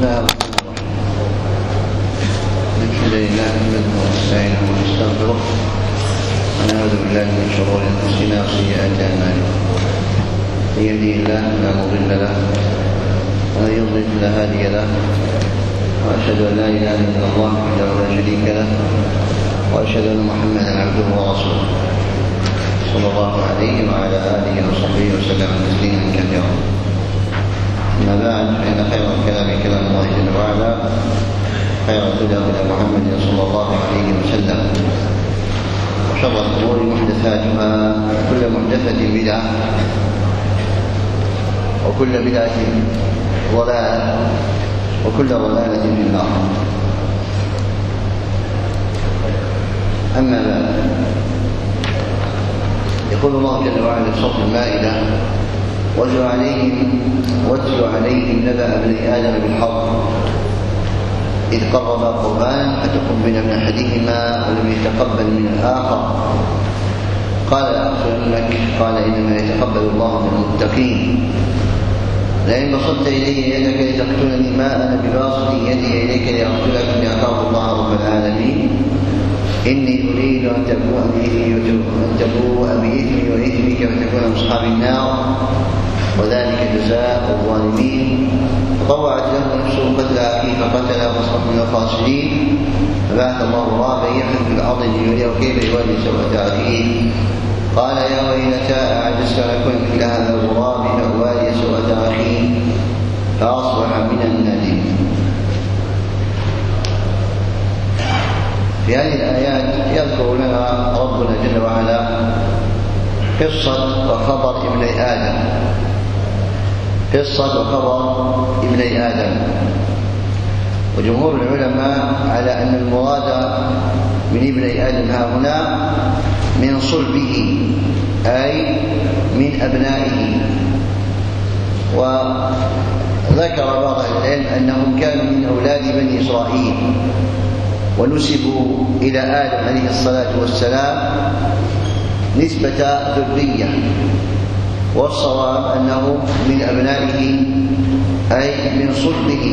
الله الرحمن الرحيم. الحمد لله نحمده ونستعينه ونستغفره ونعوذ بالله من شرور انفسنا وسيئات اعمالنا. من يهده الله فلا مضل له ومن يضلل فلا هادي له، واشهد ان لا اله الا الله وحده لا شريك له، واشهد ان محمدا عبده ورسوله صلى الله عليه وعلى اله وصحبه وسلم تسليما كثيرا. أما بعد، فإن خير الكلام كلام الله جل وعلا، خير الهدى هدى محمد صلى الله عليه وسلم، وشر الأمور محدثاتها، وكل محدثة بدعة، وكل بدعة ضلالة، وكل ضلالة في النار. أما بعد، يقول الله جل وعلا في سورة المائدة: واتل عليهم نبأ ابني آدم بالحق إذ قربا قربانا فتقبل من أحدهما ولم يتقبل من الآخر قال لأقتلنك قال إنما يتقبل الله من المتقين لئن بسطت إلي يدك لتقتلني ما أنا بباسط يدي إليك لأقتلك إني أخاف الله رب العالمين إني أريد أن تبوء بإثمي وإثمك وتكون من أصحاب النار وذلك جزاء الظالمين. فطوعت له نفسه قتل أخيه فقتله فأصبح من الخاسرين. فبعث الله غرابا يحمل في الأرض ليريه كيف يواري سوءة أخيه قال يا ويلتى أعجزت أن أكون مثل هذا الغراب فأواري سوءة أخيه فأصبح من النادمين. في هذه الآيات يذكر لنا ربنا جل وعلا قصة وخبر ابني آدم، قصة وخبر ابني آدم. وجمهور العلماء على أن المراد من ابني آدم ها هنا من صلبه، أي من أبنائه. وذكر بعض العلم أنهم كانوا من أولاد بني إسرائيل ونسبوا إلى آدم عليه الصلاة والسلام نسبة ذرية، والصواب أنه من أبنائه أي من صلبه.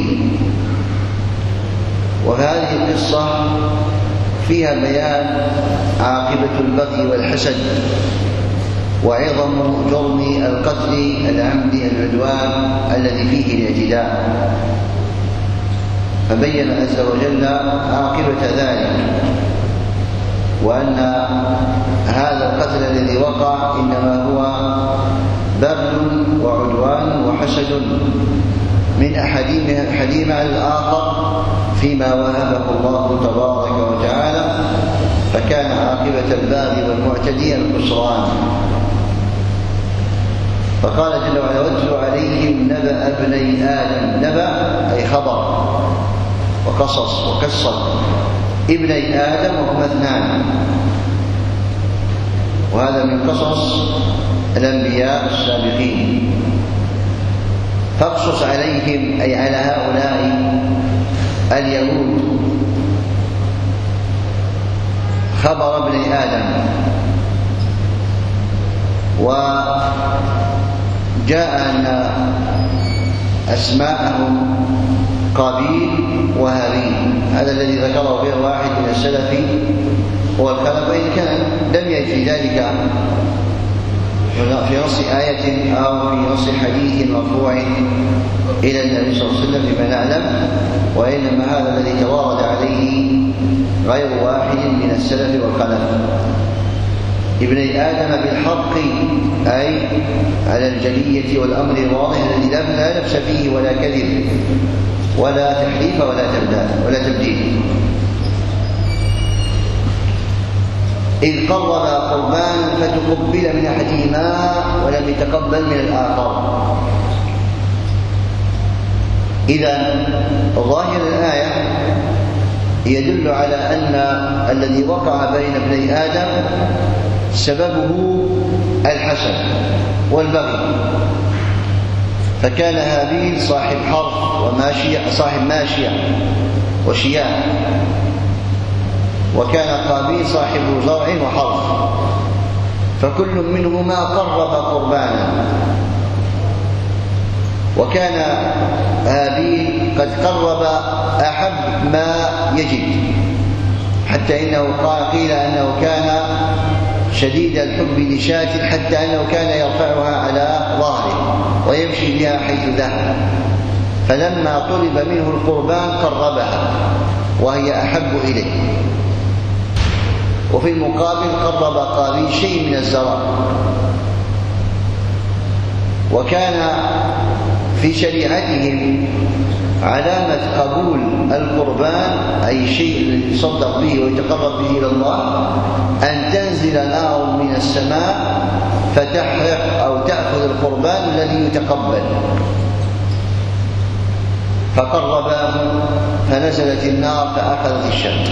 وهذه القصة فيها بيان عاقبة البغي والحسد وعظم جرم القتل العمد العدوان الذي فيه الاعتداء، فبين عز وجل عاقبة ذلك، وأن هذا القتل الذي وقع إنما هو بغي وعدوان وحسد من أحدهما على الآخر فيما وهبه الله تبارك وتعالى، فكان عاقبة الباغي والمعتدي الخسران. فقال جل وعلا: واتل عليهم نبأ ابني آدم. نبأ أي خبر وقصص وقصة ابني آدم وهما اثنان، وهذا من قصص الأنبياء السابقين. فاقصص عليهم أي على هؤلاء اليهود خبر ابني آدم. وجاء أن أسماءهم قابيل وهابيل، هذا الذي ذكره غير واحد من السلف هو الخلف، وإن كان لم يجد في ذلك في نص آية أو في نص حديث مرفوع إلى النبي صلى الله عليه وسلم بما نعلم، وإنما هذا الذي توارد عليه غير واحد من السلف والخلف. ابني آدم بالحق أي على الجلية والأمر الواضح الذي لا لبس فيه ولا كذب ولا تحريف ولا تبديل. إذ قربا قربانا فتقبل من أحدهما ولم يتقبل من الآخر. إذا ظاهر الآية يدل على أن الذي وقع بين ابني آدم سببه الحسد والبغي، فكان هابيل صاحب حرث صاحب ماشية وشياه، وكان قابيل صاحب زرع وحرث، فكل منهما قرب قربانا. وكان هابيل قد قرب أحب ما يجد، حتى إنه قيل أنه كان شديد الحب لشاة حتى أنه كان يرفعها على ظهره ويمشي بها حيث ذهب، فلما طلب منه القربان قربها وهي أحب إليه. وفي المقابل قرب قابيل شيء من الزرع، وكان في شريعتهم علامة قبول القربان أي شيء يصدق به ويتقرب به إلى الله أن تنزل نار من السماء فتحرق أو تأخذ القربان الذي يتقبل، فقرباه فنزلت النار فأخذت الشمس،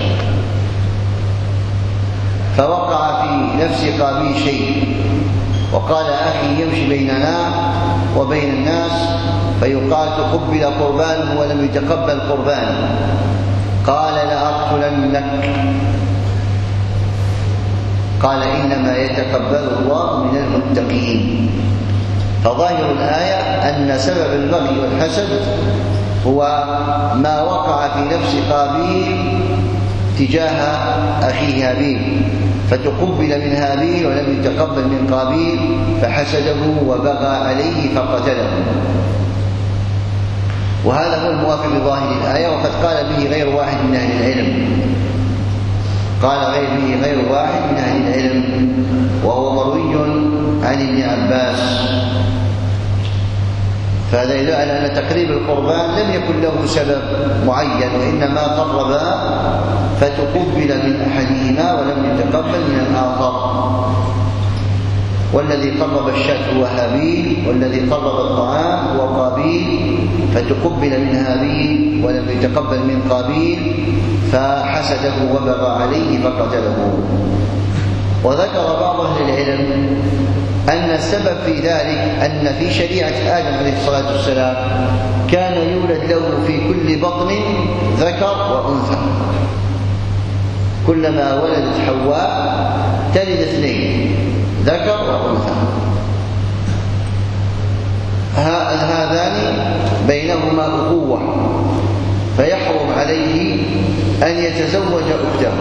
فوقع في نفس قابيل شيء وقال أخي يمشي بيننا وبين الناس فيقال تقبل قربانه ولم يتقبل قربانه، قال لأقتلنك، قال إنما يتقبل الله من المتقين. فظاهر الآية أن سبب البغي والحسد هو ما وقع في نفس قابيل تجاه أخيه هابيل، فتقبل من هابيل ولم يتقبل من قابيل فحسده وبغى عليه فقتله. وهذا هو الموافق لظاهر الآية، وقد قال به غير واحد من أهل العلم، قال به غير واحد من أهل العلم، وهو مروي عن ابن عباس. فهذا يدل على أن تقريب القربان لم يكن له سبب معين، وإنما قربا فتقبل من أحدهما ولم يتقبل من الآخر. والذي قرب الشاة هو هابيل، والذي قرب الطعام هو قابيل، فتقبل من هابيل ولم يتقبل من قابيل فحسده وبغى عليه فقتله. وذكر بعض أهل العلم أن السبب في ذلك أن في شريعة آدم عليه الصلاة والسلام كان يولد له في كل بطن ذكر وأنثى، كلما ولدت حواء تلد اثنين ذكر وأنثى، هذان بينهما أخوة، فيحرم عليه أن يتزوج أخته،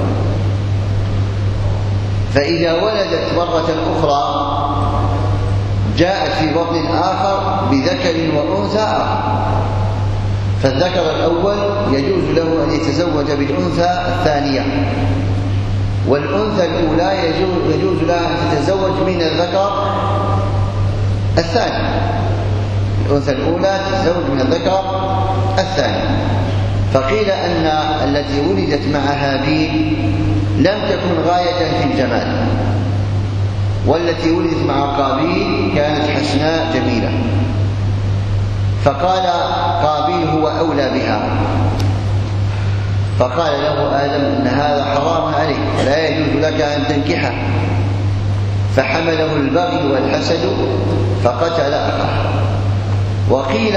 فإذا ولدت مرة أخرى جاءت في بطن آخر بذكر وأنثى آخر، فالذكر الأول يجوز له أن يتزوج بالأنثى الثانية، والأنثى الأولى يجوز لها أن تتزوج من الذكر الثاني، الأنثى الأولى تتزوج من الذكر الثاني. فقيل أن التي ولدت مع هابيل لم تكن غاية في الجمال، والتي ولدت مع قابيل كانت حسناء جميلة، فقال قابيل هو أولى بها، فقال له آدم إن هذا حرام عليك لا يجوز لك أن تنكحه، فحمله البغي والحسد فقتل أخاه. وقيل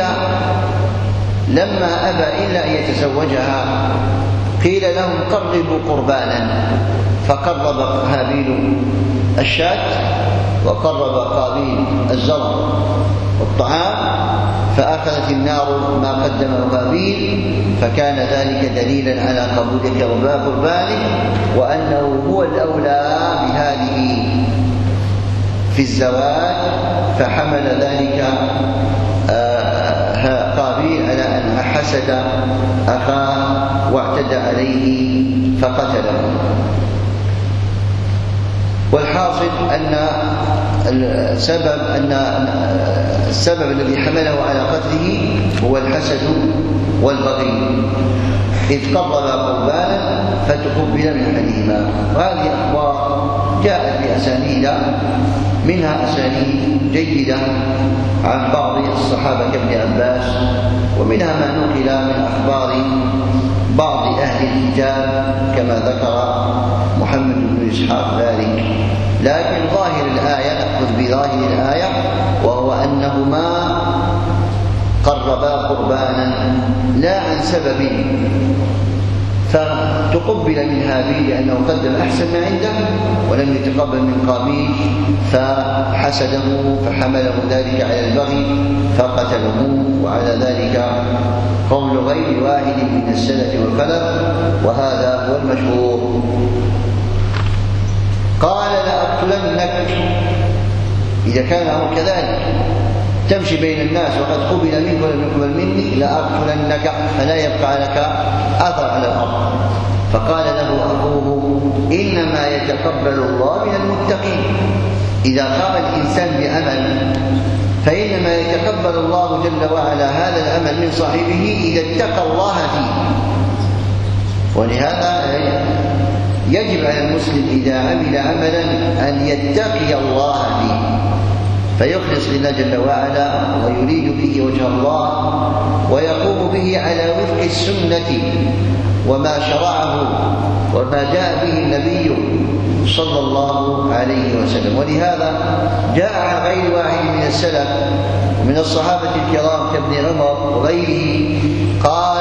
لما أبى إلا أن يتزوجها قيل لهم قربوا قربانا، فقرب هابيل الشاة وقرب قابيل الزرع والطعام، فأخذت النار ما قدمه هابيل، فكان ذلك دليلا على قبول قربانه وأنه هو الأولى بهذه في الزواج، فحمل ذلك قابيل على أن حسد أخاه واعتدى عليه فقتله. والحاصل أن السبب الذي حمله على قتله هو الحسد والبغي، إذ قرب قربانا فتقبل من أحدهما. وهذه أخبار جاءت بأسانيد، منها أسانيد جيدة عن بعض الصحابة كابن عباس، ومنها ما نقل من أخبار بعض أهل الكتاب كما ذكر محمد بن إسحاق ذلك. لكن ظاهر الآية نأخذ بظاهر الآية، وهو أنهما قربا قربانا لا عن سبب، فتقبل من هابيل لأنه قدم أحسن ما عنده ولم يتقبل من قابيل فحسده فحمله ذلك على البغي فقتله، وعلى ذلك قول غير واحد من السلف والخلف، وهذا هو المشهور. قال لأقتلنك، إذا كان الأمر كذلك تمشي بين الناس وقد قبل منك ولم يقبل مني لأقتلنك، فلا يبقى لك أثر على الأرض. فقال له أخوه: إنما يتقبل الله من المتقين. إذا قام الإنسان بأمل فإنما يتقبل الله جل وعلا هذا الأمل من صاحبه إذا اتقى الله فيه. ولهذا يجب على المسلم إذا عمل عملا أن يتقي الله فيه، فيخلص لله جل وعلا ويريد به وجه الله، ويقوم به على وفق السنة وما شرعه وما جاء به النبي صلى الله عليه وسلم. ولهذا جاء عن غير واحد من السلف من الصحابة الكرام كابن عمر وغيره قال: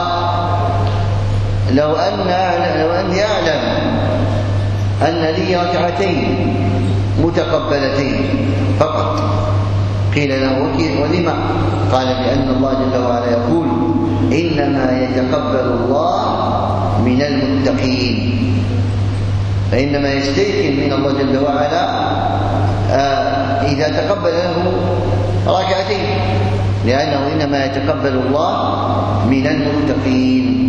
لو أن يعلم أن لي ركعتين متقبلتين فقط. قيل له: ولما؟ قال: لأن الله جل وعلا يقول: إنما يتقبل الله من المتقين. فإنما يستيقن من الله جل وعلا إذا تقبل له ركعتين، لأنه إنما يتقبل الله من المتقين.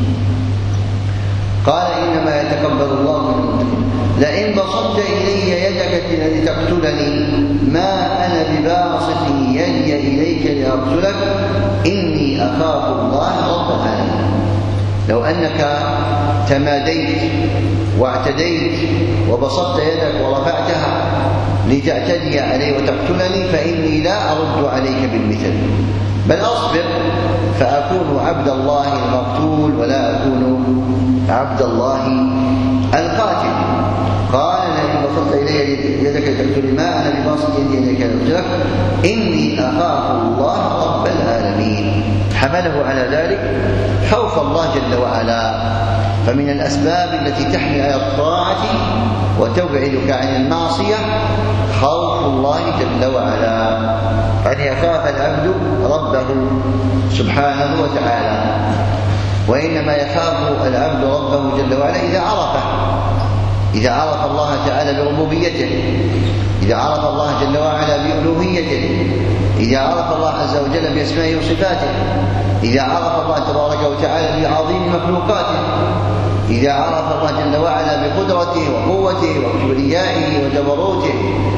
قال: إنما يتقبل الله من المتقين. لئن بسطت إلي يدك لتقتلني ما أنا بباسط يدي إليك لأقتلك إني أخاف الله رب العالمين. لو أنك تماديت واعتديت وبسطت يدك ورفعتها لتعتدي علي وتقتلني فإني لا أرد عليك بالمثل، بل أصبر فأكون عبد الله المقتول ولا أكون عبد الله القاتل. قال: لئن بسطت إلي يدك لتقتلني ما أنا بباسط يدي إليك لأقتلك إني أخاف الله رب العالمين. حمله على ذلك خوف الله جل وعلا. فمن الأسباب التي تحمل على الطاعة وتبعدك عن المعصية خوف الله جل وعلا، أن يخاف العبد ربه سبحانه وتعالى. وإنما يخاف العبد ربه جل وعلا إذا عرف الله تعالى بربوبيته، إذا عرف الله جل وعلا بألوهيته، إذا عرف الله عز وجل بأسمائه وصفاته، إذا عرف الله تبارك وتعالى بعظيم مخلوقاته، إذا عرف الله جل وعلا بقدرته وقوته وكبريائه وجبروته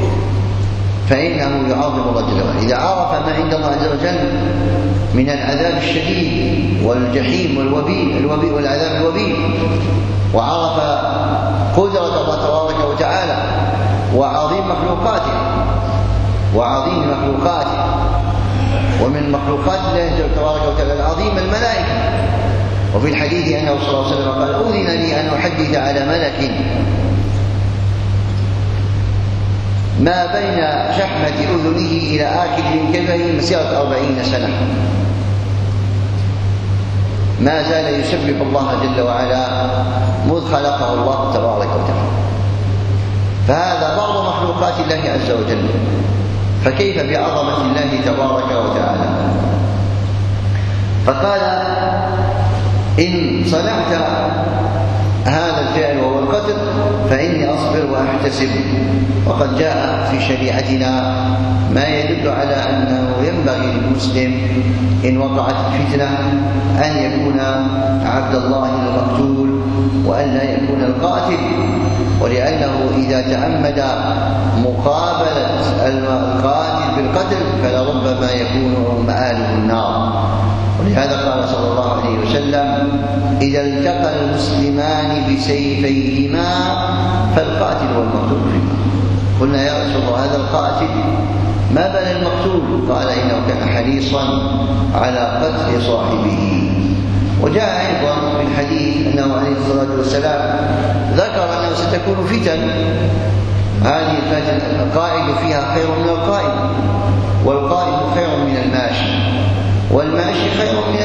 فإنه يعظم الله جل وعلا. إذا عرف ما عند الله عز وجل من العذاب الشديد والجحيم والوبيل والعذاب الوبيل، وعرف قدرة الله تبارك وتعالى وعظيم مخلوقاته ومن مخلوقات الله تبارك وتعالى العظيم الملائكة. وفي الحديث أنه صلى الله عليه وسلم قال: أذن لي أن أحدث على ملك ما بين شحمة أذنه إلى آخر كفه مسيرة 40 سنة، ما زال يسبح الله جل وعلا مذ خلقه الله تبارك وتعالى. فهذا بعض مخلوقات الله عز وجل، فكيف بعظمة الله تبارك وتعالى؟ فقال: إن صنعت هذا الفعل وهو القتل فإني أصبر وأحتسب. وقد جاء في شريعتنا ما يدل على أنه ينبغي للمسلم إن وقعت الفتنة أن يكون عبد الله المقتول وأن لا يكون القاتل، ولأنه إذا تعمد مقابلة القاتل بالقتل فلربما يكون مآله النار. ولهذا قال صلى الله عليه وسلم: إذا التقى المسلمان بسيفيهما فالقاتل والمقتول فيما. قلنا: يا رسول الله هذا القاتل ما بال المقتول؟ قال: إنه كان حريصا على قتل صاحبه. وجاء أيضا في الحديث أنه عليه الصلاة والسلام ذكر أنه ستكون فتن، هذه الفتن القائد فيها خير من القائد، والقائد خير من الماشي، والماشي خير من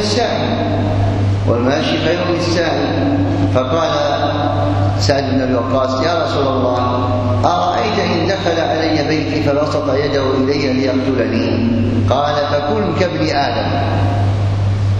الساعي، فقال سعد بن أبي وقاص: يا رسول الله أرأيت إن دخل علي بيتي فبسط يده إلي ليقتلني؟ قال: فكن كابن آدم،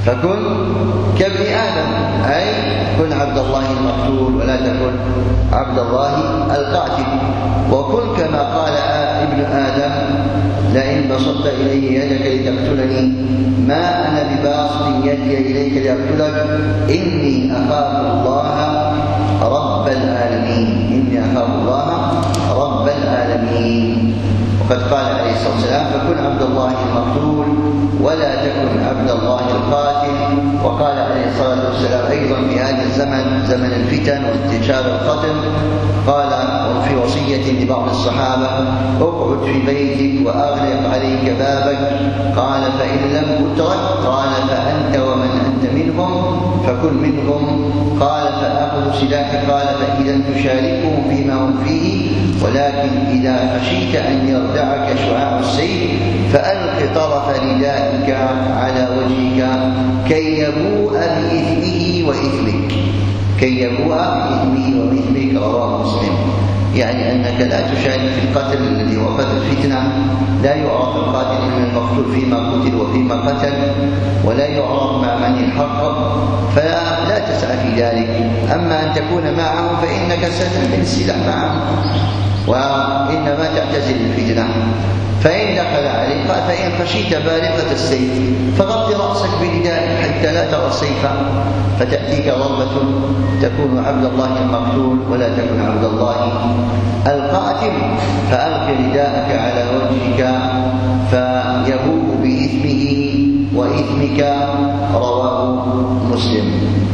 فكن كابن آدم، أي كن عبد الله المقتول ولا تكن عبد الله القاتل. وكن كما قال ابن آدم: لئن بسطت إلي يدك لتقتلني ما أنا بباسط يدي إليك لأقتلك إني أخاف الله رب العالمين. إني أخاف الله رب العالمين. وقد قال عليه الصلاة والسلام: فكن عبد الله المقتول ولا تكن عبد الله القاتل. وقال عليه الصلاة والسلام أيضا في هذا الزمن، زمن الفتن وانتشار القتل، قال في وصية لبعض الصحابة: اقعد في بيتك وأغلق عليك بابك. قال: فإن لم أترك؟ قال: فأنت ومن أنت منهم فكن منهم. قال: فأخذ سلاحك؟ قال: فإذا تشاركهم فيما هم فيه، ولكن إذا خشيت أن يردعك شعاع السيف فألق طرف ردائك على وجهك كي يبوء بإثمه وإثمك. كي يبوء بإثمه وإثمك. رواه مسلم. يعني أنك لا تشارك في القتل الذي هو قتل فتنة، لا يعرف القاتل من المقتول فيما قتل وفيما قتل، ولا يعرف مع من الحق، فلا تسعى في ذلك. أما أن تكون معهم فإنك ستحمل السلاح معهم، وإنما تعتزل الفتنة. فإن دخل عليك فإن خشيت بارقة السيف فغطي رأسك بردائك حتى لا ترى السيف، فتأتيك ضربة تكون عبد الله المقتول ولا تكن عبد الله القاتل. فألق رداءك على وجهك فيبوء بإثمه وإثمك. رواه مسلم.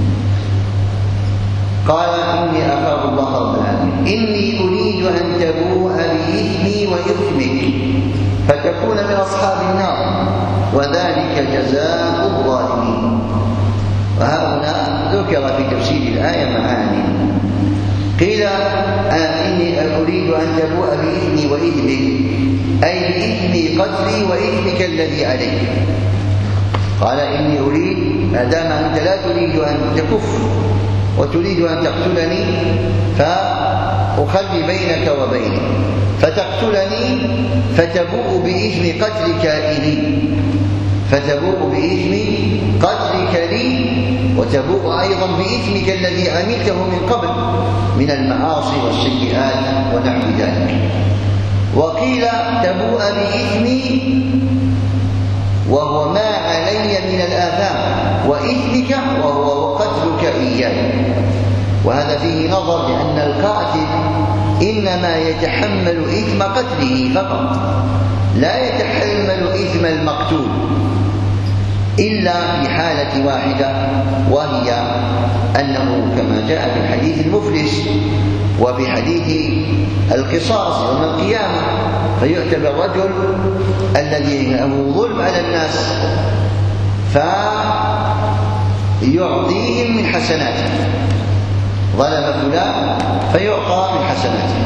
قال: إني أخاف الله رب العالمين. إني أريد أن تبوء بإثمي وإثمك فتكون من أصحاب النار وذلك جزاء الظالمين. وهنا ذكر في تفسير الآية معاني. قيل: إني أريد أن تبوء بإثمي وإثمك، أي بإثم قتلي وإثمك الذي عليك. قال: إني أريد، ما دام أنت لا تريد أن تكف وتريد أن تقتلني فأخلي بينك وبيني، فتقتلني فتبوء بإثم قتلك لي، فتبوء بإثم قتلك لي، وتبوء أيضا بإثمك الذي عملته من قبل من المعاصي والسيئات ونحو ذلك. وقيل: تبوء بإثمي وهو ما علي من الآثام، وإثمك وهو قتلك إياي. وهذا فيه نظر، لأن القاتل إنما يتحمل إثم قتله فقط، لا يتحمل إثم المقتول إلا في حالة واحدة، وهي أنه كما جاء في الحديث المفلس وفي حديث القصاص يوم القيامة، فيعتبر الرجل الذي له ظلم على الناس فيعطيهم من حسناته، ظلم فلان فيعطى من حسناته،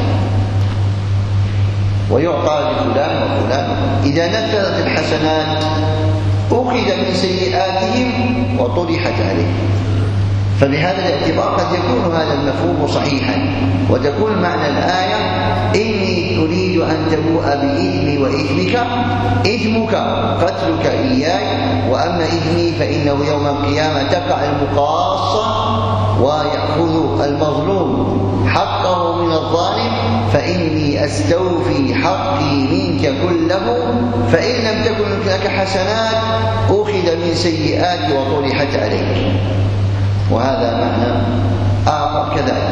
ويعطى لفلان وفلان. إذا نفذت الحسنات أخذ من سيئاتهم وطرحت عليه. فبهذا الاعتبار قد يكون هذا المفهوم صحيحا، وتكون معنى الآية: إني أريد أن تبوء بإثمي وإثمك، إثمك قتلك إياي، وأما إثمي فإنه يوم القيامة تقع المقاصة ويأخذ المظلوم حقه من الظالم، فإني أستوفي حقي منك كله، فإن لم تكن لك حسنات أخذ من سيئات وطرحت عليك. وهذا معنى آخر كذلك.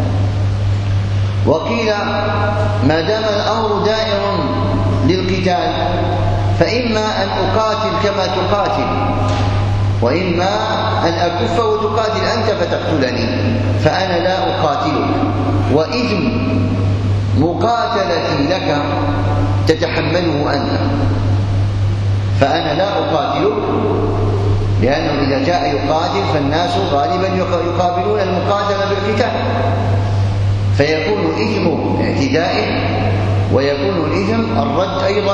وقيل: ما دام الأمر دائر للقتال فإما أن أقاتل كما تقاتل، وإما أن أكف وتقاتل أنت فتقتلني، فأنا لا أقاتلك، وإثم مقاتلتي لك تتحمله أنت، فأنا لا أقاتلك، لأنه إذا جاء يقاتل فالناس غالبا يقابلون المقاتل بالقتال، فيكون إثم اعتدائه ويكون الإثم الرد أيضا،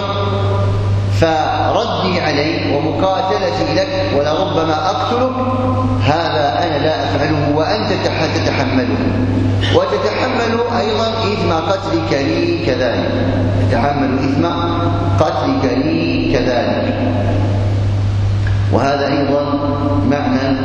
فردي عليه ومقاتلتي لك ولربما أقتلك هذا أنا لا أفعله وأنت تتحمله، وتتحمل أيضا إثم قتلك لي كذلك، تتحمل إثم قتلك لي كذلك. وهذا أيضا معنى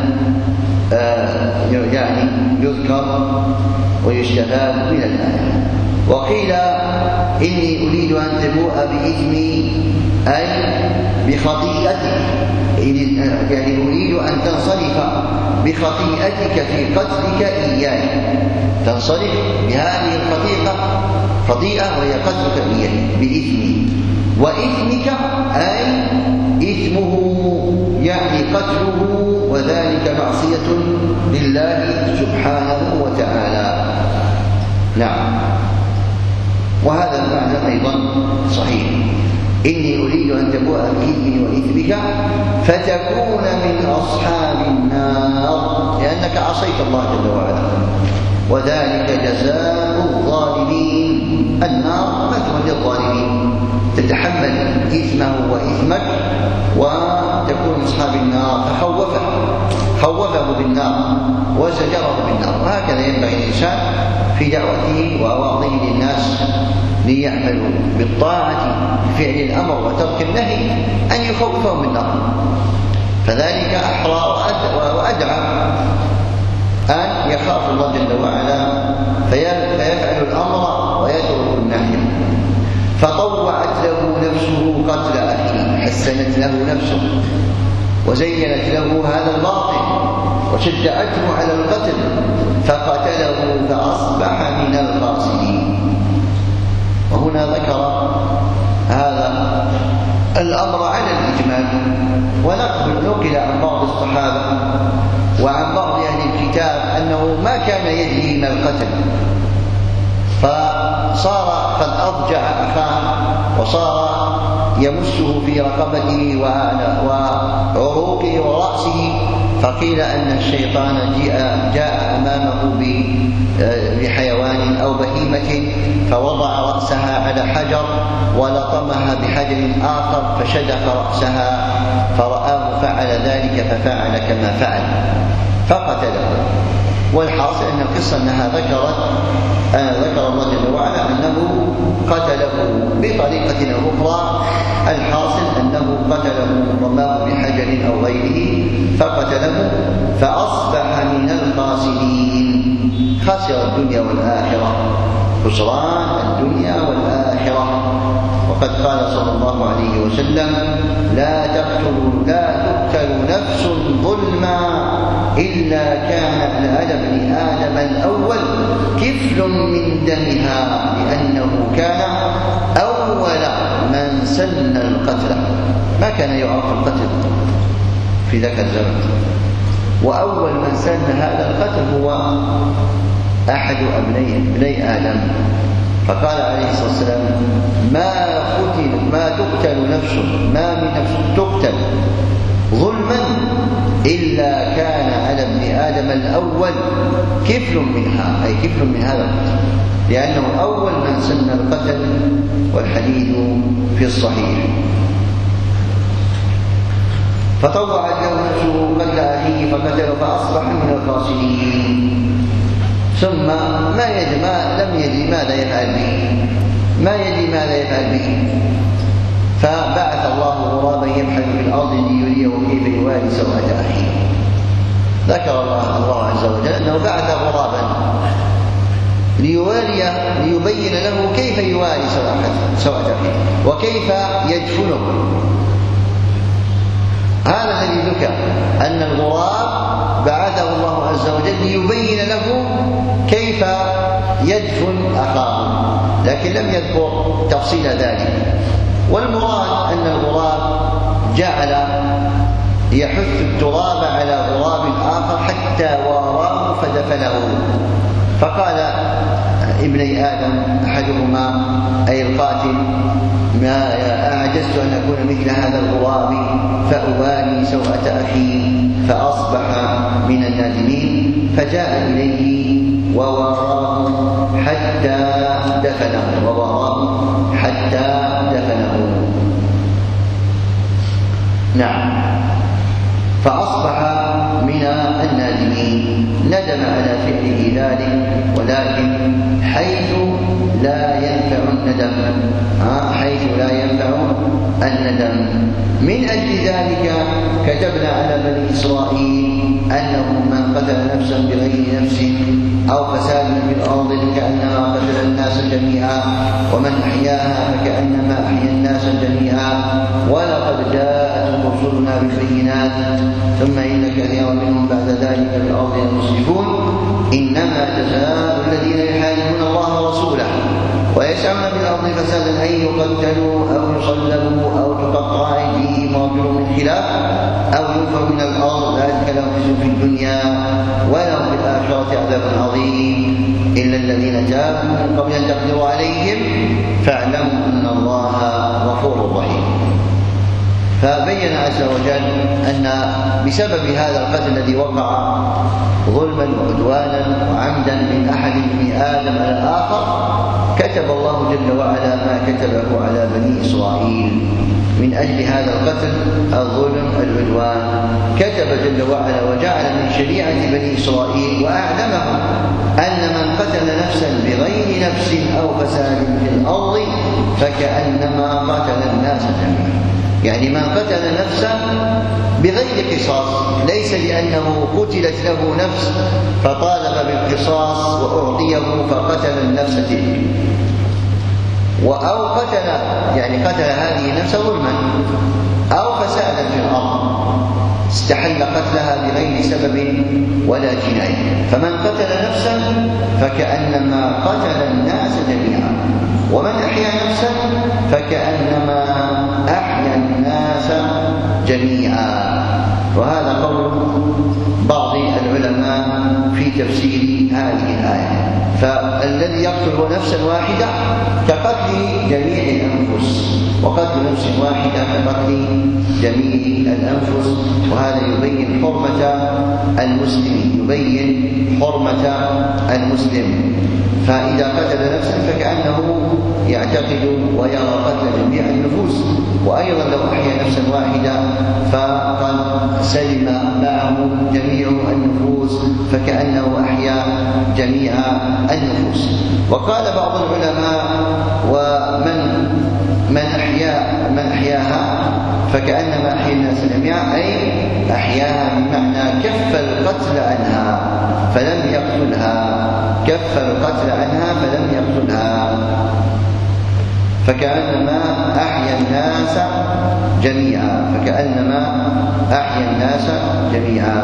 يعني يذكر ويستفاد من الآية. وقيل إني أريد أن تبوء بإثمي أي بخطيئتك، يعني أريد أن تنصرف بخطيئتك في قتلك إياي، تنصرف بهذه خطيئة وهي قتلك إياي بإثمي، وإثمك أي إثمه يعني قتله، وذلك معصية لله سبحانه وتعالى. نعم، وهذا المعنى أيضا صحيح. إني أريد أن تبوء بإثمي وإثمك فتكون من أصحاب النار لأنك عصيت الله جل وعلا، وذلك جزاء الظالمين. النار مثوى للظالمين، تتحمل إثمه وإثمك وتكون من أصحاب النار، خوفه بالنار وزجره بالنار. وهكذا ينبغي الإنسان في دعوته وأواضيه للناس ليعملوا بالطاعة بفعل الأمر وترك النهي أن يخوفهم بالنار، فذلك أحرى وأدعى أن يخاف الله جل وعلا فيفعل الأمر ويترك النهي. فطوعت له نفسه قتل أخيه، حسنت له نفسه وزينت له هذا الباطل وشجعته على القتل، فقتله فأصبح من الخاسرين. وهنا ذكر هذا الأمر على الإجمال، ونقل عن بعض الصحابة وعن بعض أهل الكتاب أنه ما كان يدري ما القتل، فصار قد أضجع أخاه وصار يمسه في رقبته وعروقه ورأسه، فقيل أن الشيطان جاء أمامه بحيوان أو بهيمة فوضع رأسها على حجر ولطمها بحجر آخر فشدخ رأسها، فرآه فعل ذلك ففعل كما فعل فقتله. والحاصل أن القصة أنها ذكر الله جل وعلا أنه قتله بطريقة أخرى. الحاصل أنه قتله رماه بحجر أو غيره فقتله، فأصبح من الخاسرين، خسر الدنيا والآخرة، خسران الدنيا والآخرة. وقد قال صلى الله عليه وسلم: لا تقتل نفس ظلما إلا كان على ابن آدم الأول كفل من دمها، لأنه كان أول من سن القتل. ما كان يعرف القتل في ذاك الزمن، وأول من سن هذا القتل هو أحد ابني آدم. فقال عليه الصلاة والسلام: ما تقتل نفس، ما من نفس تقتل ظلما إلا كان على ابن آدم الأول كفل منها، أي كفل من هذا القتل، لأنه أول من سن القتل، والحديث في الصحيح. فطوعت له نفسه قتل أخيه فقتله فأصبح من الخاسرين. ثم لم يدري ماذا يفعل به، فبعث الله غرابا يبحث في الأرض ليريه كيف يواري سوءة أخيه. ذكر الله عز وجل أنه بعث غرابا ليبين له كيف يواري سوءة أخيه وكيف يدفنه. هذا الذي ذكر، أن الغراب بعثه الله عز وجل ليبين له كيف يدفن أخاه، لكن لم يذكر تفصيل ذلك. والمراد أن الغراب جعل يحث التراب على غراب آخر حتى واراه فدفنه. فقال ابني آدم أحدهما أي القاتل: ما أعجزت أن أكون مثل هذا الغراب فأواري سوءة أخي، فأصبح من النادمين. فجاء إليه وواراه حتى دفنه. نعم، فأصبح من النادمين، ندم على فعله ذلك، ولكن حيث لا ينفع الندم، حيث لا ينفع الندم. من أجل ذلك كتبنا على بني إسرائيل أنه من قتل نفسا بغير نفس أو فساد في الأرض فكأنما قتل الناس جميعا، ومن أحياها فكأنما أحيا الناس جميعا، ولقد جاءتهم رسلنا بالبينات ثم إن كثيرا منهم بعد ذلك في الأرض يمسكون. إنما جزاء الذين يحاربون الله ورسوله ويسعون في الأرض فسادا أن يقتلوا أو يصلبوا أو تقطع أيديهم وأرجلهم من خلاف أو ينفوا من الأرض، ذلك لهم خزي في الدنيا ولهم في الآخرة عذاب عظيم. إلا الذين تابوا من قبل أن تقدروا عليهم فاعلموا أن الله غفور رحيم. فبين عز وجل أن بسبب هذا القتل الذي وقع ظلما وعدوانا وعمدا من أحد بني آدم على الآخر، كتب الله جل وعلا ما كتبه على بني إسرائيل من أجل هذا القتل الظلم العدوان. كتب جل وعلا وجعل من شريعة بني إسرائيل وأعلمهم أن من قتل نفسا بغير نفس أو فساد في الأرض فكأنما قتل الناس جميعا. يعني من قتل نفسا بغير قصاص، ليس لأنه قتلت له نفس فطالب بالقصاص وأعطيه فقتل النفس تلك، أو قتل هذه النفس ظلما أو فسادا في الأرض استحل قتلها بغير سبب ولا جناية. فمن قتل نفسا فكأنما قتل الناس جميعا، ومن أحيا نفسا فكأنما أحيا الناس جميعا. وهذا قول بعض العلماء في تفسير هذه الآية. فالذي يقتل نفسا واحدة كقتل جميع الأنفس، وقتل نفس واحدة كقتل جميع الأنفس. وهذا يبين حرمة المسلم، فإذا قتل نفسا فكأنه يعتقد ويرى قتل جميع النفوس. وأيضا لو أحيا نفسا واحدة فقد سلم معه جميع النفوس فكأنه أحيا جميع النفوس. وقال بعض العلماء من أحياها فكأنما أحيا الناس جميعا، أي أحياها بمعنى كف القتل عنها فلم يقتلها، فكأنما أحيا الناس جميعا.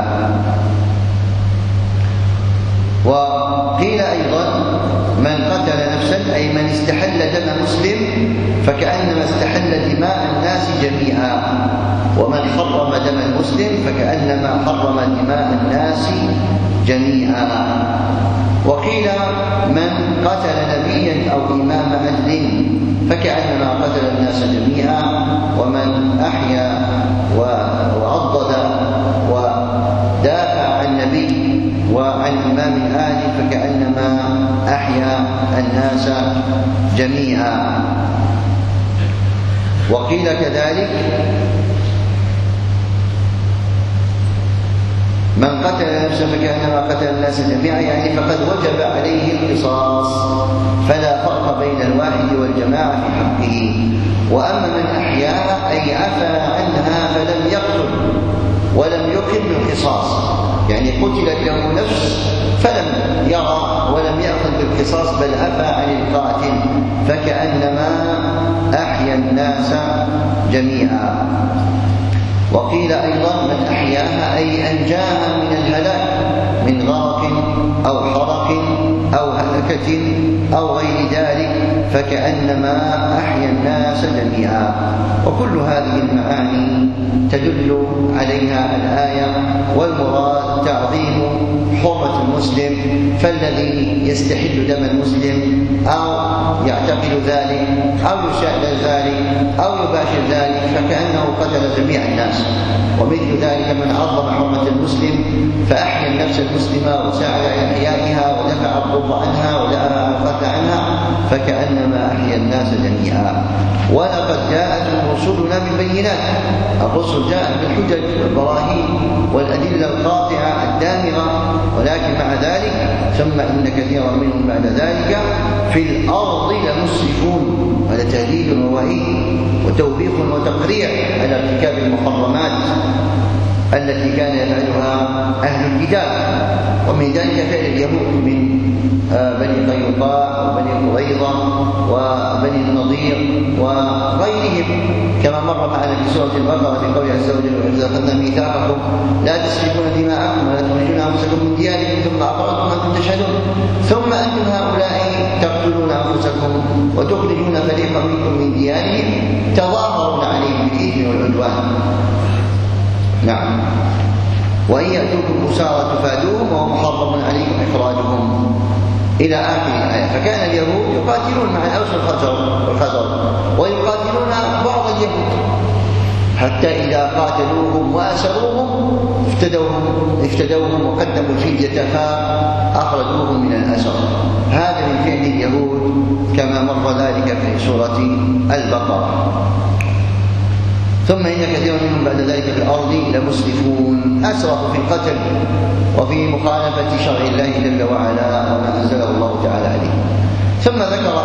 وقيل أيضا من قتل نفسا أي من استحل دم مسلم فكأنما استحل دماء الناس جميعا، ومن حرم دم المسلم فكأنما حرم دماء الناس جميعا. وقيل من قتل نبيا أو إمام عدل فكأنما قتل الناس جميعا، ومن أحيا وعضد ودافع عن نبي وعن إمام عادل فكأنما أحيا الناس جميعا. وقيل كذلك من قتل نفسا فكأنما قتل الناس جميعا، يعني فقد وجب عليه القصاص، فلا فرق بين الواحد والجماعة في حقه. وأما من أحياها أي عفى عنها فلم يقتل ولم يقم بالقصاص، يعني قتلت له نفس فلم يرى ولم يأخذ بالقصاص بل عفى عن القاتل فكأنما أحيا الناس جميعا. وقيل أيضا من أحياها أي أنجاها من الهلاك من غرق أو حرق أو هلكة أو غير ذلك فكأنما أحيا الناس جميعا. وكل هذه المعاني تدل عليها الآية، والمراد تعظيم حرمة المسلم. فالذي يستحل دم المسلم أو يعتقد ذلك أو يشاهد ذلك أو يباشر ذلك فكأنه قتل جميع الناس. ومثل ذلك من عظم حرمة المسلم فأحيا النفس المسلمة وسعى إلى إحيائها ودفع الضر عنها ودفع القتل عنها فكأنما أحيا الناس جميعا. ولقد جاءتهم رسلنا بالبينات، الرسل جاءت بالحجج والبراهين والأدلة القاطعة الدامغة ولكن مع ذلك ثم إن كثيرا منهم بعد ذلك في الأرض لمسرفون. هذا تهديد ووعيد وتوبيخ وتقريع على ارتكاب المحرمات التي كان يفعلها أهل الكتاب. ومن ذلك فعل اليهود من بني قينقاع وبني قريظة وبني النضير وغيرهم، كما مر معنا في سورة البقرة في قوله عز وجل: وإذ أخذنا ميثاقكم لا تسفكون دماءكم ولا تخرجون أنفسكم من دياركم ثم أقررتم أنتم تشهدون ثم أنتم هؤلاء تقتلون أنفسكم وتخرجون فريقا منكم من ديارهم تظاهرون عليهم بالإثم والعدوان. نعم. وإن يأتوكم أسارى تفادوهم وهو محرم عليكم إخراجهم إلى آخر الآية. فكان اليهود يقاتلون مع الأوس والخزرج ويقاتلون بعض اليهود حتى إذا قاتلوهم وأسروهم افتدوهم وقدموا الفدية فأخرجوهم من الأسر. هذا من فعل اليهود كما مر ذلك في سورة البقرة. ثم إن كثيرا منهم بعد ذلك في الأرض لمسرفون، أسرفوا في القتل وفي مخالفة شرع الله جل وعلا وما أنزله الله تعالى عليه. ثم ذكر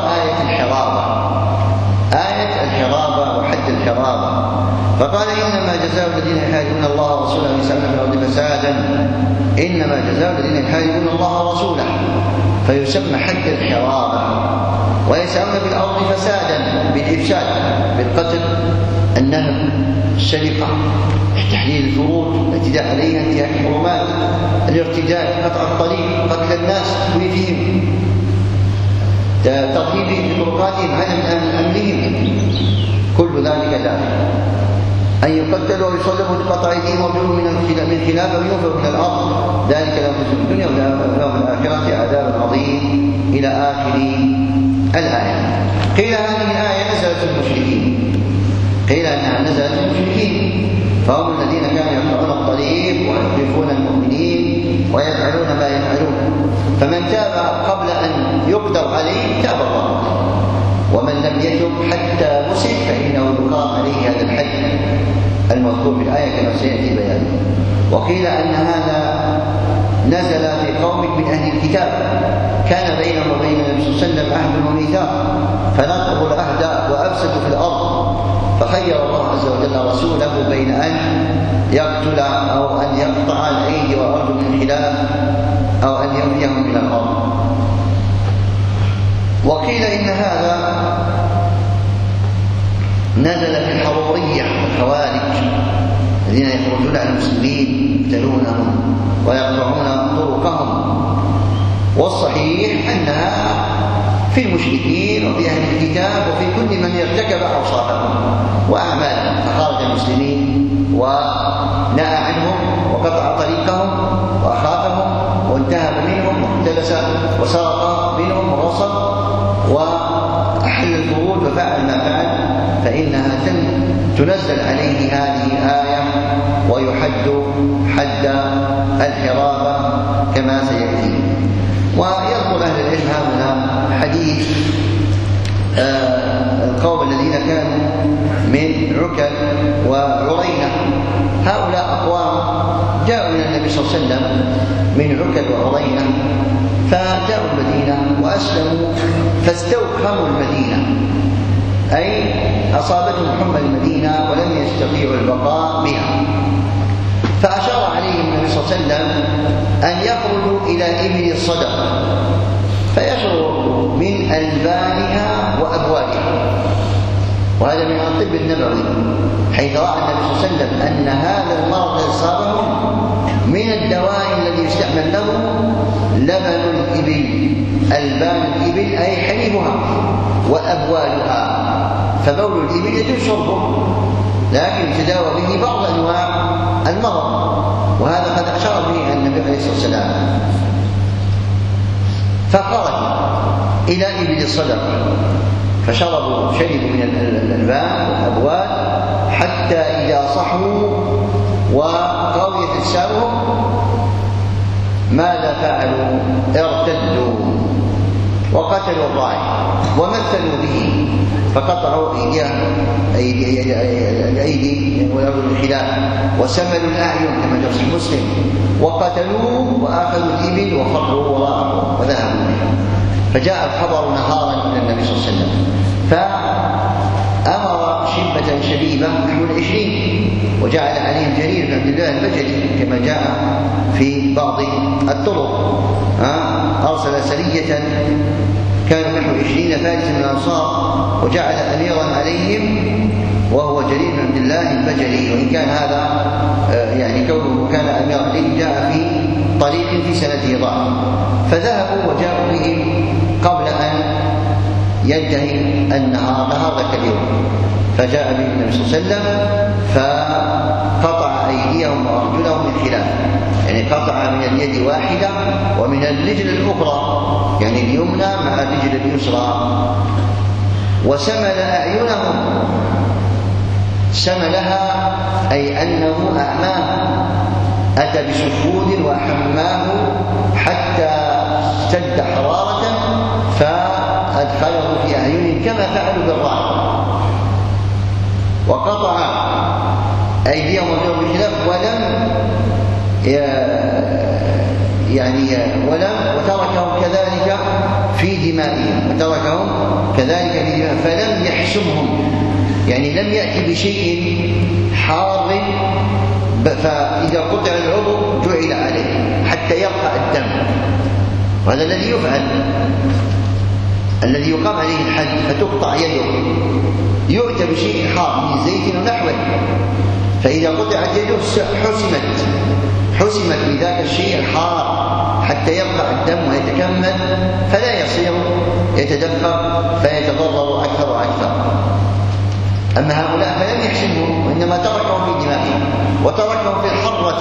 آية الحرابة وحد الحرابة، فقال: إنما جزاء الذين يحاربون الله ورسوله ويسعون في الأرض فسادا. إنما جزاء الذين يحاربون الله ورسوله، فيسمى حد الحرابة. ويسعون في الأرض فسادا بالإفساد، بالقتل، النهب، السرقة، تحليل الفروج، الاعتداء عليها، انتهاك الحرمات، الارتداد، قطع الطريق، قتل الناس، تخويفهم، ترهيبهم في طرقاتهم، عدم امنهم، كل ذلك داخل. أن يقتلوا ويصلبوا لقطع أيديهم وارجلهم من خلاف وينفوا من الأرض، ذلك لهم في الدنيا ولهم في الآخرة عذاب عظيم إلى آخر الآية. قيل هذه الآية نزلت في المشركين، قيل أنها نزلت في المشركين، فهم الذين كانوا يقطعون الطريق ويحرفون المؤمنين ويفعلون ما يفعلون، فمن تاب قبل أن يقدر عليه تاب الله، ومن لم يتب حتى مسك فإنه يقام عليه هذا الحد المذكور في الآية كما سيأتي بيانه. وقيل أن هذا نزل في قوم من أهل الكتاب كان بينهم وبين النبي صلى الله عليه وسلم عهد وميثاق فنقضوا العهد وأفسدوا في الأرض، فخير الله عز وجل رسوله بين أن يقتل أو أن يقطع الأيدي والأرجل من خلاف أو أن يرميهم من الأرض. وقيل إن هذا نزل في الحرورية والخوارج الذين يخرجون على المسلمين يقتلونهم ويقطعون طرقهم، والصحيح أنها في المشركين وفي أهل الكتاب وفي كل من ارتكب أوصافهم وأعمالهم، فخرج المسلمين ونأى عنهم وقطع طريقهم وأخافهم وانتهب منهم واختلس وسرق منهم ورصد وأحل الفروج وفعل ما فعل، فإنها تنزل عليه هذه الآية ويحد حد الحرابة كما سيأتي. ويذكر أهل العلم هنا حديث القوم الذين كانوا من عكل وعرينة، هؤلاء أقوام جاءوا إلى النبي صلى الله عليه وسلم من عكل وعرينة، فجاءوا المدينة وأسلموا فاستوخموا المدينة، أي أصابتهم حمى المدينة ولم يستطيعوا البقاء بها، فأشار عليهم النبي صلى الله عليه وسلم أن يخرجوا إلى إبل الصدقة فيشربوا من ألبانها وأبوالها. وهذا من الطب النبوي، حيث رأى النبي صلى الله عليه وسلم أن هذا المرض أصابهم من الدواء الذي يستعمل له لبن الإبل، ألبان الإبل أي حليبها وأبوالها، فبول الإبل يجوز شربه لكن يتداوى به بعض أنواع المرض، وهذا قد أشار به النبي عليه الصلاة والسلام. فخرج إلى إبل الصدقة شربوا من الألبان والأبوال حتى إذا صحوا وقويت أجسامهم ماذا فعلوا؟ ارتدوا وقتلوا الراعي ومثلوا به فقطعوا الأيدي والأرجل بالخلاف وسملوا الأعين كما جاء في مسلم وقتلوه وآخذوا الإبل وخروا وراءه وذهبوا بها. فجاء الخبر نهارا إلى النبي صلى الله عليه وسلم فأمر شبة شبيبة نحو 20 وجعل عليهم جرير بن عبد الله البجلي كما جاء في بعض الطرق. أرسل سرية كانوا نحو 20 فارسا من الأنصار وجعل أميرا عليهم وهو جرير بن عبد الله البجلي، وإن كان هذا يعني كونه كان أميرا عليه جاء في طريق في سنته ضعف. فذهبوا وجاءوا بهم قبل أن ينتهي نهار ذاك اليوم، فجاء بهم النبي صلى الله عليه وسلم فقطع أيديهم وأرجلهم من خلاف، يعني قطع من اليد واحدة ومن الرجل الأخرى، يعني اليمنى مع الرجل اليسرى. وسمل أعينهم، سملها أي أنه أعماه، أتى بسفود وحماه حتى اشتد حرارة فأدخله في أعينهم كما فعلوا بالراعي. وقطع أيديهم وأرجلهم بخلاف وتركهم كذلك في دمائهم، فلم يحسمهم، يعني لم يأتي بشيء حار فإذا قطع العضو جعل عليه حتى يرقى الدم، وهذا الذي يفعل، الذي يقام عليه الحد فتقطع يده يؤتى بشيء حار من زيت ونحوه، فإذا قطعت يده حسمت بذاك الشيء الحار حتى يرقى الدم ويتكمل فلا يصير يتدفق فيتضرر أكثر وأكثر. أما هؤلاء فلم يحسنهم، وإنما تركهم في دمائهم وتركهم في الحرة،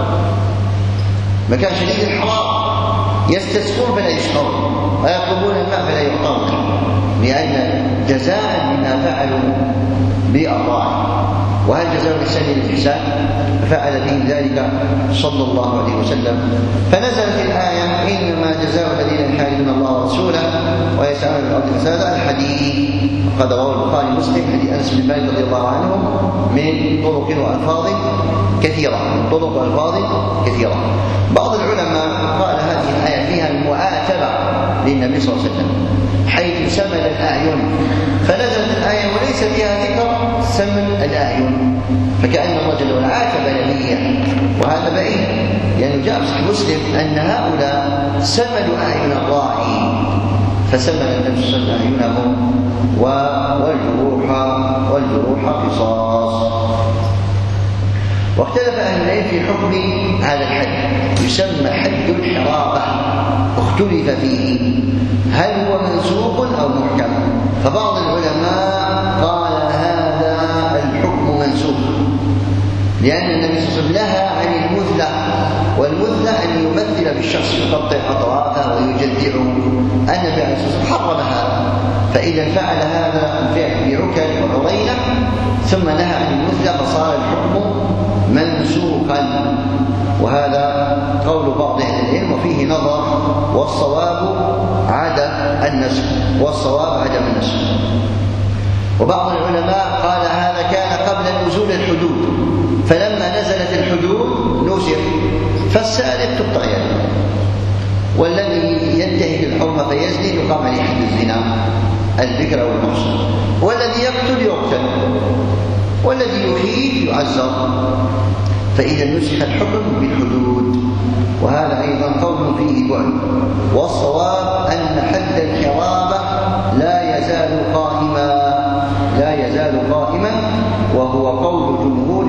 مكان شديد الحرارة، يستسقون فلا يسقون ويطلبون الماء فلا يعطون، لأن جزاء لما فعلوا بالراعي. وهل جزاء الإحسان الإحسان؟ ففعل بهم ذلك صلى الله عليه وسلم. فنزلت الآية إنما جزاء الذين يحاربون الله ورسوله ويسعون في الأرض فسادا، الحديث قد رواه البخاري ومسلم حديث أنس بن مالك رضي الله عنه من طرق وألفاظ كثيرة. بعض العلماء قال هذه الآية فيها المعاتبة للنبي صلى الله عليه وسلم حيث سمل الأعين، فنزلت الآية وليس فيها ذكر سمل الأعين، فكأن الله جل وعلا عاتب نبيه، وهذا بعيد، لأنه جاء في مسلم أن هؤلاء سملوا أعين الراعي فسمل النبي صلى الله عليه وسلم أعينهم والجروح قصاص. واختلف أهل العلم في حكم هذا الحد، يسمى حد الحرابة، اختلف فيه هل هو منسوخ أو محكم. فبعض العلماء قال هذا الحكم منسوخ، لأن النبي صلى الله عليه وسلم نهى عن المثلة، والمثلة أن يمثل بالشخص يقطع أطرافه ويجدعه، النبي عليه الصلاة والسلام حرم هذا، فإذا فعل هذا الفعل بعكل وعرينة ثم نهى عن المثلة فصار الحكم منسوخا، وهذا قول بعض أهل العلم وفيه نظر، والصواب عدم النسخ. وبعض العلماء قال هذا كان قبل نزول الحدود، فلما نزلت الحدود نسخ، فالسارق تقطع يده، والذي ينتهك الحرمة فيزني يقام عليه حد الزنا البكر والمحصن، والذي يقتل، والذي يخيف يعزر. فإذا نسخ الحكم بالحدود، وهذا أيضا قول فيه بعد. والصواب أن حد الحرابة لا يزال قائما، وهو قول جمهور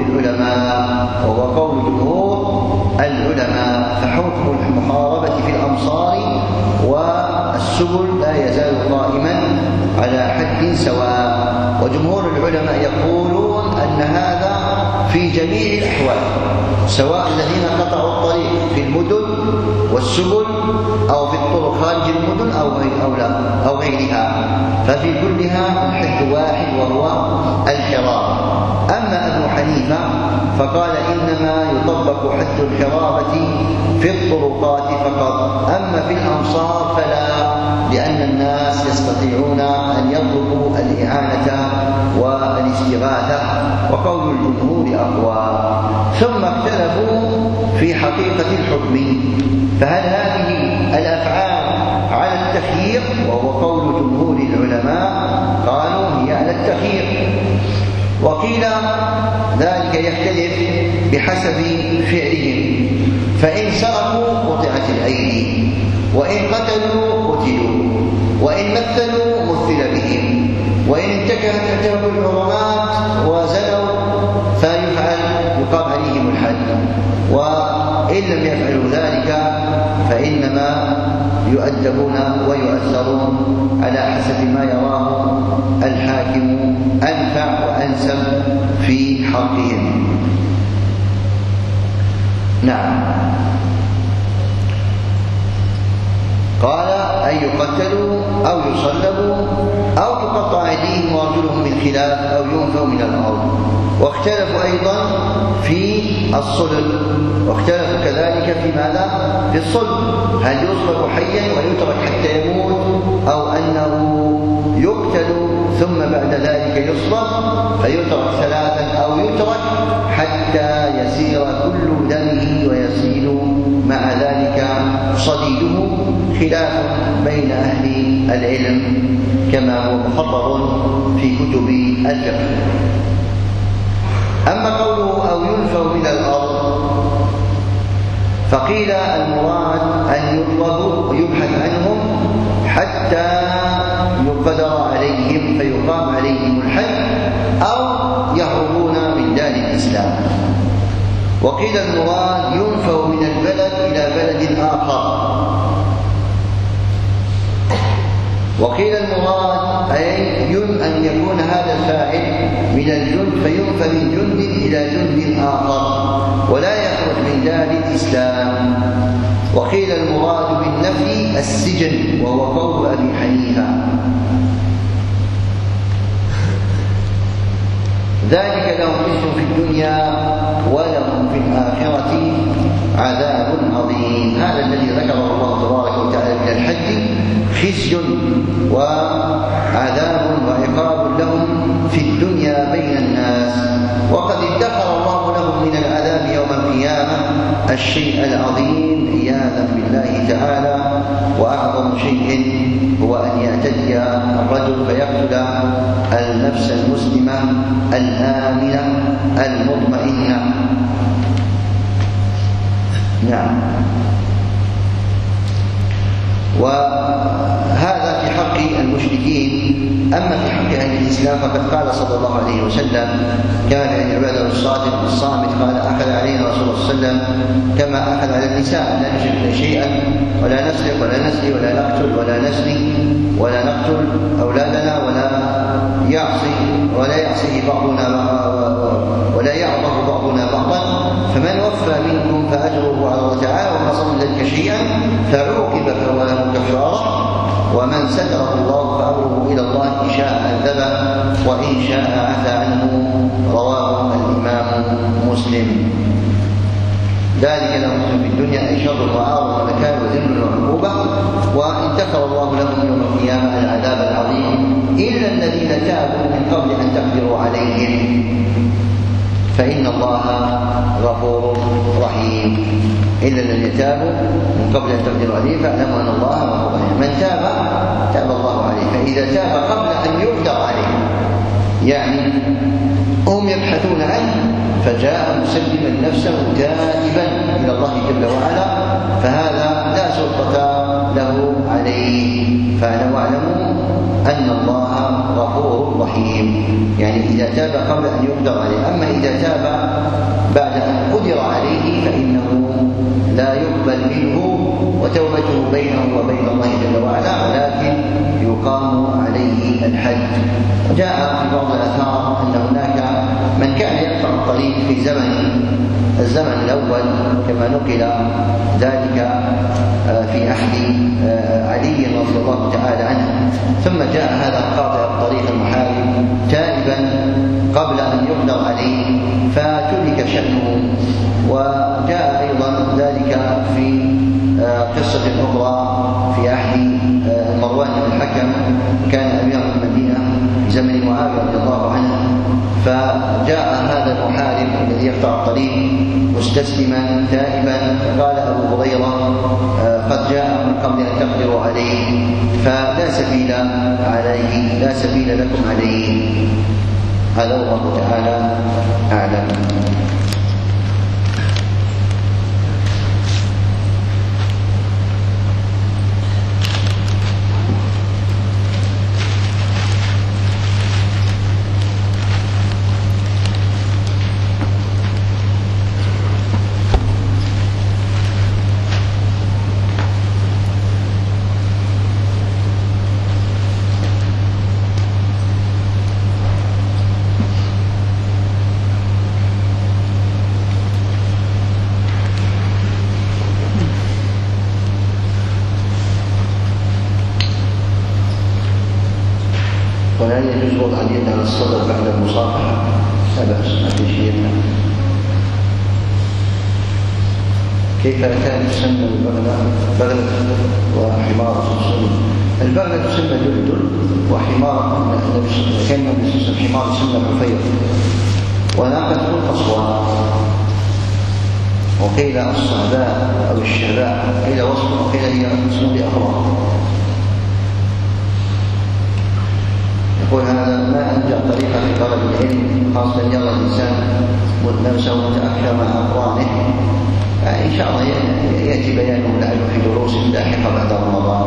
العلماء، فحكم المحاربة في الأمصار والسبل لا يزال قائما على حد سواء. وجمهور العلماء يقولون أن هذا في جميع الأحوال، سواء الذين قطعوا الطريق في المدن والسبل أو في الطرق خارج المدن أو غيرها، ففي كلها الحد واحد وهو الحرابة. أما أبو حنيفة فقال إنما يطبق حد الحرابة في الطرقات فقط، أما في الأمصار فلا، لأن الناس يستطيعون أن يطلبوا الإعانة والاستغاثة، وقول الجمهور أقوى. ثم اختلفوا في حقيقة الحكم، فهل هذه الأفعال على التخيير؟ وهو قول جمهور العلماء، قالوا هي على التخيير. وقيل ذلك يختلف بحسب فعلهم، فإن سرقوا قطعت الأيدي، وإن قتلوا قتلوا، وإن مثلوا مثل بهم، وإن انتهكوا الحرمات وزنوا يقام عليهم الحد، وإن لم يفعلوا ذلك فإنما يؤدبون ويؤثرون على حسب ما يراه الحاكم أنفع وأنسب في حقهم. نعم. قال أن يقتلوا أو يصلبوا أو تقطع أيديهم وأرجلهم من خلاف أو ينفوا من الأرض. واختلفوا أيضا في الصلب، واختلفوا كذلك في ماذا؟ في الصلب، هل يصلب حيا ويترك حتى يموت، أو أنه يقتل ثم بعد ذلك يصلب فيترك ثلاثا، أو يترك حتى يسير كل دمه ويسيل مع ذلك صديده. خلاف بين أهل العلم كما هو محرر في كتب الفقه. أما قوله أو ينفوا من الأرض فقيل المراد أن يطلبوا ويبحث عنهم حتى يقدر عليهم فيقام عليهم الحد، أو يهربون من دار الإسلام. وقيل المراد ينفوا من البلد إلى بلد آخر. وقيل المراد أن يكون هذا الفاعل من الجند فينفى من جند إلى جند آخر ولا يخرج من دار الإسلام. وقيل المراد بالنفي السجن، وهو قول أبي حنيفة. ذلك لهم خزي في الدنيا ولهم في الآخرة عذاب عظيم. هذا الذي ذكره الله تبارك وتعالى من الحد خزي وعذاب وعقاب لهم في الدنيا بين الناس، وقد ادخر الله لهم من العذاب يوم القيامة الشيء العظيم عياذا بالله تعالى. وأعظم شيء هو أن يعتدي الرجل فيقتل النفس المسلمة الآمنة المطمئنة. نعم. وهذا في حق المشركين. أما في حق أهل الإسلام فقد قال صلى الله عليه وسلم كان من عباده الصادق الصامت، قال أخذ علينا رسول الله صلى الله عليه وسلم كما أخذ على النساء، لا نشرك شيئا ولا نسرق ولا نزني ولا نقتل ولا نزني ولا نقتل أولادنا ولا يعصي بعضنا ولا يعظم بعضنا بعضا، فمن وفى منكم فأجره على الله تعالى، وما صنع ذلك شيئا فعوقب فهو له كفارة، ومن ستره الله فأمره إلى الله إن شاء عذبه وإن شاء عفى عنه. رواه الإمام مسلم. ذلك لهم في الدنيا أي شر وعار ومكان وذل وعقوبة، وإن ذكر الله لهم يوم القيامة العذاب العظيم إلا الذين تابوا من قبل أن تقدروا عليهم فإن الله غفور رحيم. إلا الذين تابوا من قبل أن تقدروا عليه فاعلموا أن الله غفور رحيم. من تاب الله عليه، فإذا تاب قبل أن يقدر عليه، يعني هم يبحثون عنه فجاء مسلما نفسه تائبا إلى الله جل وعلا، فهذا لا سلطة له عليه. فاعلموا أن الله غفور رحيم، يعني إذا تاب قبل أن يقدر عليه. أما إذا تاب بعد أن قدر عليه فإنه لا يقبل منه وتوبته بينه وبين الله جل وعلا، ولكن يقام عليه الحد. وجاء في بعض الآثار أن هناك من كان يقطع الطريق في الزمن الأول كما نقل ذلك في عهد علي رضي الله تعالى عنه، ثم جاء هذا قاطع الطريق المحارم تائبا قبل أن يقدر عليه فترك شأنه. وجاء أيضا ذلك في قصة أخرى في عهد مروان بن الحكم، كان أمير المدينة في زمن معاوية رضي الله عنه، فجاء هذا المحارب الذي يقطع الطريق مستسلما تائبا، فقال أبو هريرة قد جاء من قبل أن تقدروا عليه فلا سبيل عليه، لا سبيل لكم عليه. هذا الله تعالى أعلم. ولا يجوز وضع اليد على الصدر بعد المصافحة، لا بأس، ما في شيء. كيف كان تسمى البغلة وحمار السنة؟ البغلة تسمى دلدل، وحمار كان النبي صلى الله عليه وسلم حمار يسمى حفير، وناقة قصوى، وقيل الصهباء أو الشهباء، قيل وصف وقيل هي اسم بأخرى. يقول هذا ما أنجع طريقة في طلب العلم، خاصة يرى الإنسان نفسه متأخر مع أقرانه. إن شاء الله يأتي بيانه لعله في دروس لاحقة بعد رمضان.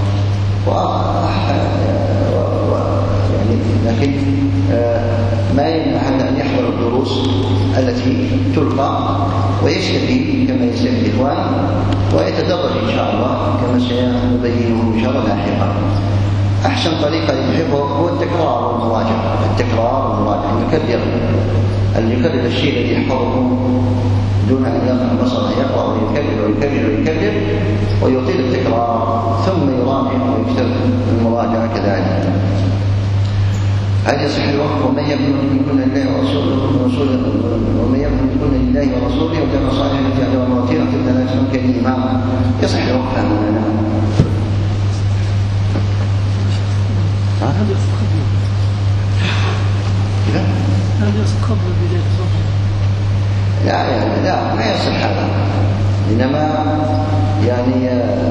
لكن ما يمنع أن يحضر الدروس التي تلقى ويستفيد كما يستفيد الإخوان، ويتدرج إن شاء الله كما سنبينه إن شاء الله لاحقا. أحسن طريقة للحفظ هو التكرار والمراجعة، التكرار والمراجعة، أن يكرر الشيء الذي يحفظه دون أن يرفع بصره، يقرأ ويكرر ويكرر ويكرر ويطيل التكرار، ثم يراجع ويكتب المراجعة كذلك. هل يصح الوقت ومن يكن منكن لله ورسوله ومن يكن منكن لله ورسوله وكان صالحا يجعل مرتين وتبدا لا تكون كالإمام؟ يصح الوقت أمامنا. لا ما يصح هذا، إنما يعني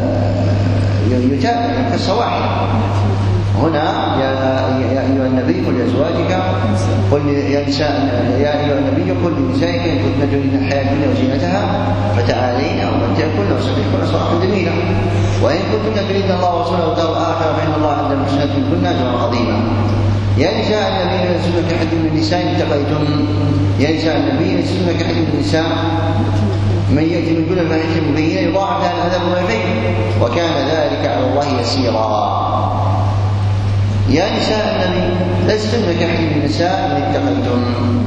يتابع كالصواحب. هنا يا أيها النبي قل لأزواجك قل يا نساء يا أيها النبي قل لنسائك إن كنتن تريدن الحياة الدنيا وزينتها فتعالين أمتعكن وسرحكن سراحا جميلا، وإن كنتن تريدن الله ورسوله والدار الآخرة فإن الله عند المحسنات منكن أجرا عظيما. يا نساء النبي لستن كأحد من النساء إن اتقيتن، يا نساء النبي لستن كأحد من النساء من يأتي من كل الفاحشة مبينة يضاعف لها العذاب ضعفين وكان ذلك على الله يسيرا. يا نساء النبي لستن كأحد من النساء إن اتقيتن،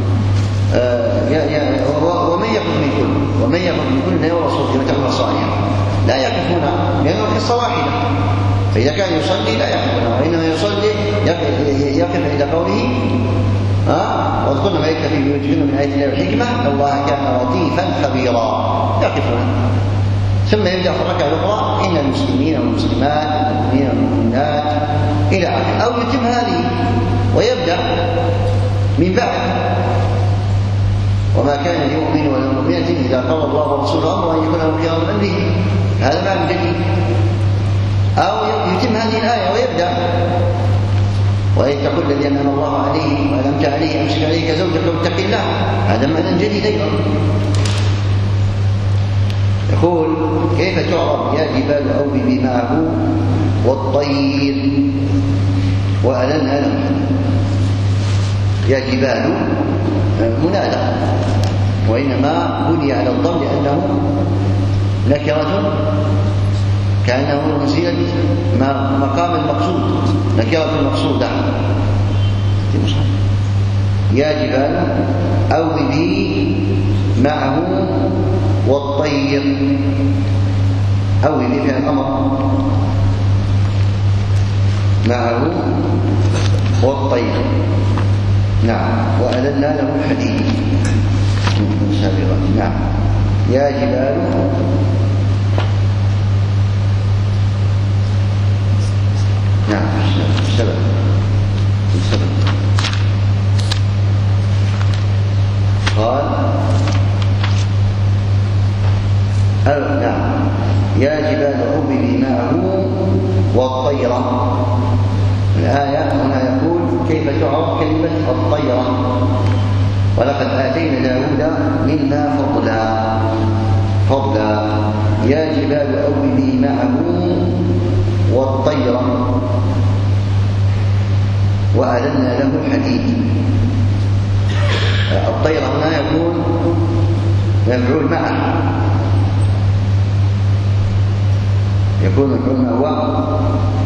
ومن يقف منكن ورسوله وتقوى صالحا لا يقفون، لأنه قصة واحدة. فإذا كان يصلي لا يقفون، وإنما يصلي يقف عند قوله واذكرن ما يتلى في بيوتكن من آيات الله والحكمة إن الله كان لطيفا خبيرا، يقفون. ثم يبدأ في الركعة الأخرى إن المسلمين والمسلمات والمؤمنين والمؤمنات إلى آخره، أو يتم هذه ويبدأ من بعد وما كان لمؤمن ولا مؤمنة إذا قضى الله ورسوله أمرا أن يكون لهم خيار من أمره، هذا معنى جديد. أو يتم هذه الآية ويبدأ وإن تقول الذي أنعم الله عليه وأنعمت عليه أمسك عليك زوجك واتق الله، هذا معنى جديد أيضا. يقول كيف تعرف يا جبال أوبي بماءه والطير وألن ألم؟ يا جبال منادى، وإنما بني على الضم لأنه نكرة كأنه منزلة مقام المقصود، نكرة المقصودة. يا جبال أوبي معه والطير، أوبي فيها الأمر معه والطير. نعم. وألنا له الحديد سابقا. نعم. يا جبال نعم سبب قال نعم يا جبال أوبي معه والطيرة. الآية هنا يقول كيف تعرف كلمة الطيرة. ولقد آتينا داود منا فضلا يا جبال أوبي معه والطيرة وألنا له الحديد. الطيرة هنا يكون مفعول معه، يكون مفعول معه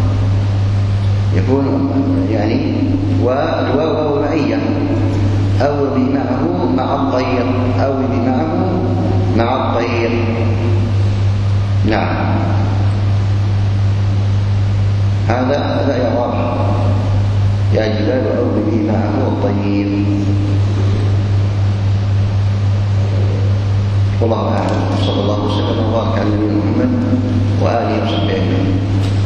يكون يعني والواو معية أو بمعه مع الطير أو بمعه مع الطير. نعم. هذا يا رابع يا جبال أوبي معه الطير. والله أعلم. صلى الله وسلم وبارك على نبينا محمد وآله وصحبه أجمعين.